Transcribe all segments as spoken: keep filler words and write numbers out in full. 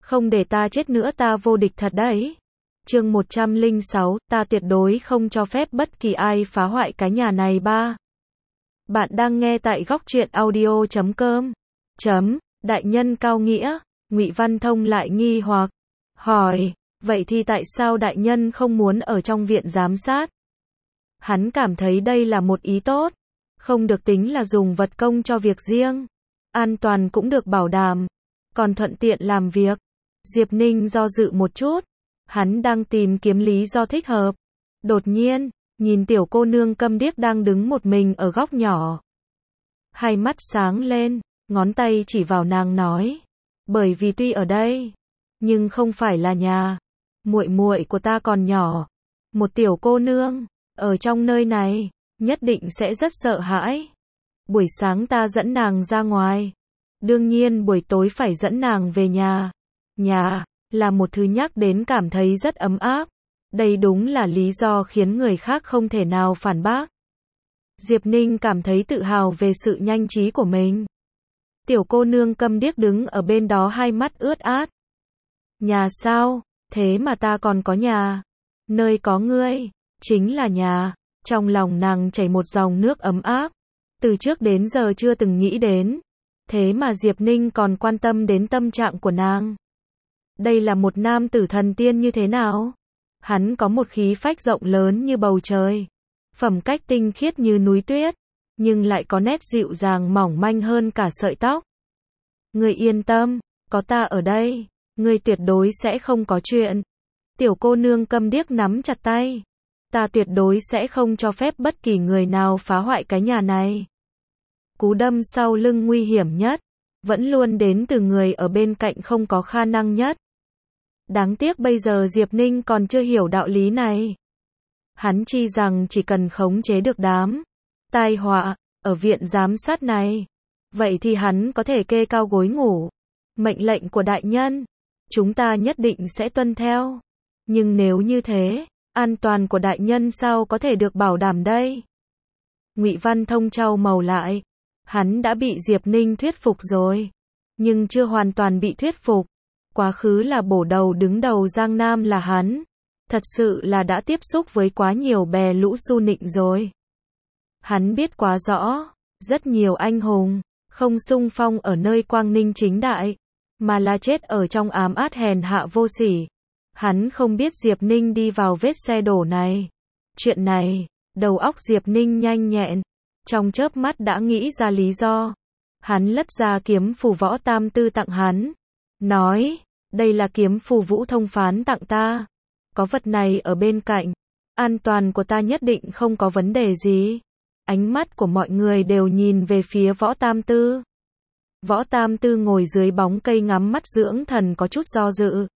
Không để ta chết nữa ta vô địch thật đấy. Chương một trăm lẻ sáu, ta tuyệt đối không cho phép bất kỳ ai phá hoại cái nhà này ba. Bạn đang nghe tại góc truyện audio chấm com. Chấm, đại nhân cao nghĩa, Ngụy Văn Thông lại nghi hoặc, hỏi, vậy thì tại sao đại nhân không muốn ở trong viện giám sát? Hắn cảm thấy đây là một ý tốt, không được tính là dùng vật công cho việc riêng, an toàn cũng được bảo đảm, còn thuận tiện làm việc. Diệp Ninh do dự một chút, hắn đang tìm kiếm lý do thích hợp. Đột nhiên, nhìn tiểu cô nương câm điếc đang đứng một mình ở góc nhỏ. Hai mắt sáng lên, ngón tay chỉ vào nàng nói, bởi vì tuy ở đây, nhưng không phải là nhà. Muội muội của ta còn nhỏ, một tiểu cô nương, ở trong nơi này, nhất định sẽ rất sợ hãi. Buổi sáng ta dẫn nàng ra ngoài, đương nhiên buổi tối phải dẫn nàng về nhà. Nhà, là một thứ nhắc đến cảm thấy rất ấm áp. Đây đúng là lý do khiến người khác không thể nào phản bác. Diệp Ninh cảm thấy tự hào về sự nhanh trí của mình. Tiểu cô nương câm điếc đứng ở bên đó hai mắt ướt át. Nhà sao? Thế mà ta còn có nhà. Nơi có ngươi, chính là nhà. Trong lòng nàng chảy một dòng nước ấm áp. Từ trước đến giờ chưa từng nghĩ đến. Thế mà Diệp Ninh còn quan tâm đến tâm trạng của nàng. Đây là một nam tử thần tiên như thế nào? Hắn có một khí phách rộng lớn như bầu trời, phẩm cách tinh khiết như núi tuyết, nhưng lại có nét dịu dàng mỏng manh hơn cả sợi tóc. Ngươi yên tâm, có ta ở đây, ngươi tuyệt đối sẽ không có chuyện. Tiểu cô nương câm điếc nắm chặt tay. Ta tuyệt đối sẽ không cho phép bất kỳ người nào phá hoại cái nhà này. Cú đâm sau lưng nguy hiểm nhất, vẫn luôn đến từ người ở bên cạnh không có khả năng nhất. Đáng tiếc bây giờ Diệp Ninh còn chưa hiểu đạo lý này. Hắn chi rằng chỉ cần khống chế được đám tai họa ở viện giám sát này, vậy thì hắn có thể kê cao gối ngủ. Mệnh lệnh của đại nhân, chúng ta nhất định sẽ tuân theo. Nhưng nếu như thế, an toàn của đại nhân sao có thể được bảo đảm đây? Ngụy Văn Thông chau màu lại. Hắn đã bị Diệp Ninh thuyết phục rồi, nhưng chưa hoàn toàn bị thuyết phục. Quá khứ là bổ đầu đứng đầu Giang Nam là hắn. Thật sự là đã tiếp xúc với quá nhiều bè lũ su nịnh rồi. Hắn biết quá rõ, rất nhiều anh hùng, không xung phong ở nơi quang ninh chính đại, mà là chết ở trong ám át hèn hạ vô sỉ. Hắn không biết Diệp Ninh đi vào vết xe đổ này. Chuyện này, đầu óc Diệp Ninh nhanh nhẹn, trong chớp mắt đã nghĩ ra lý do. Hắn lất ra kiếm phù Võ Tam Tư tặng hắn. Nói, đây là kiếm phù Vũ Thông Phán tặng ta. Có vật này ở bên cạnh, an toàn của ta nhất định không có vấn đề gì. Ánh mắt của mọi người đều nhìn về phía Võ Tam Tư. Võ Tam Tư ngồi dưới bóng cây ngắm mắt dưỡng thần có chút do dự.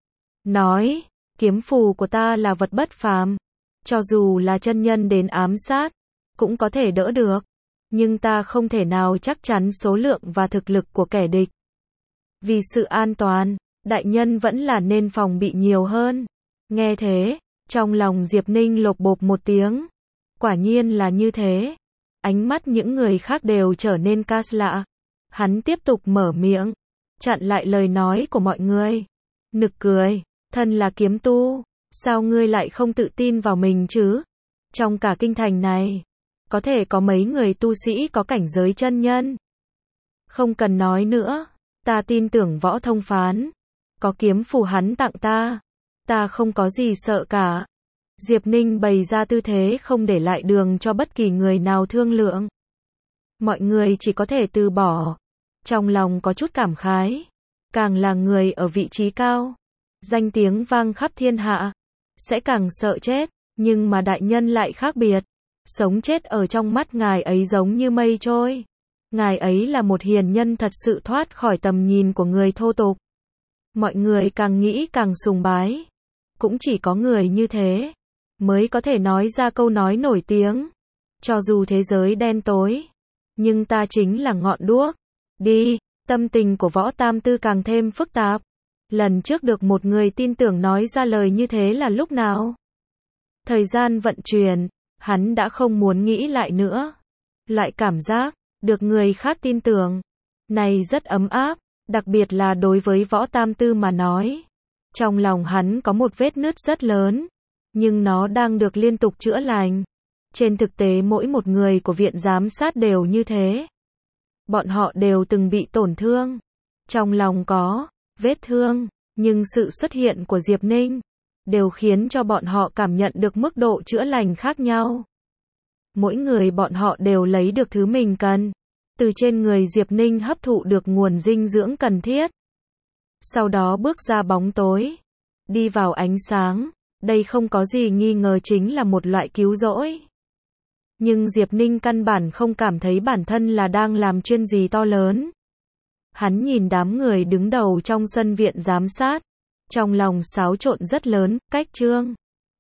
Nói, kiếm phù của ta là vật bất phàm. Cho dù là chân nhân đến ám sát, cũng có thể đỡ được. Nhưng ta không thể nào chắc chắn số lượng và thực lực của kẻ địch. Vì sự an toàn, đại nhân vẫn là nên phòng bị nhiều hơn. Nghe thế, trong lòng Diệp Ninh lột bột một tiếng. Quả nhiên là như thế. Ánh mắt những người khác đều trở nên cas lạ. Hắn tiếp tục mở miệng, chặn lại lời nói của mọi người. Nực cười, thân là kiếm tu, sao ngươi lại không tự tin vào mình chứ? Trong cả kinh thành này, có thể có mấy người tu sĩ có cảnh giới chân nhân. Không cần nói nữa, ta tin tưởng Võ Thông Phán. Có kiếm phù hắn tặng ta, ta không có gì sợ cả. Diệp Ninh bày ra tư thế không để lại đường cho bất kỳ người nào thương lượng. Mọi người chỉ có thể từ bỏ. Trong lòng có chút cảm khái. Càng là người ở vị trí cao, danh tiếng vang khắp thiên hạ, sẽ càng sợ chết. Nhưng mà đại nhân lại khác biệt. Sống chết ở trong mắt ngài ấy giống như mây trôi. Ngài ấy là một hiền nhân thật sự thoát khỏi tầm nhìn của người thô tục. Mọi người càng nghĩ càng sùng bái. Cũng chỉ có người như thế mới có thể nói ra câu nói nổi tiếng. Cho dù thế giới đen tối, nhưng ta chính là ngọn đuốc. Đi, tâm tình của Võ Tam Tư càng thêm phức tạp. Lần trước được một người tin tưởng nói ra lời như thế là lúc nào? Thời gian vận chuyển, hắn đã không muốn nghĩ lại nữa. Loại cảm giác được người khác tin tưởng này rất ấm áp, Đặc biệt là đối với Võ Tam Tư mà nói. Trong lòng hắn có một vết nứt rất lớn, nhưng nó đang được liên tục chữa lành. Trên thực tế mỗi một người của viện giám sát đều như thế. Bọn họ đều từng bị tổn thương. Trong lòng có vết thương, nhưng sự xuất hiện của Diệp Ninh đều khiến cho bọn họ cảm nhận được mức độ chữa lành khác nhau. Mỗi người bọn họ đều lấy được thứ mình cần. Từ trên người Diệp Ninh hấp thụ được nguồn dinh dưỡng cần thiết. Sau đó bước ra bóng tối, đi vào ánh sáng. Đây không có gì nghi ngờ chính là một loại cứu rỗi. Nhưng Diệp Ninh căn bản không cảm thấy bản thân là đang làm chuyện gì to lớn. Hắn nhìn đám người đứng đầu trong sân viện giám sát. Trong lòng xáo trộn rất lớn, cách Trương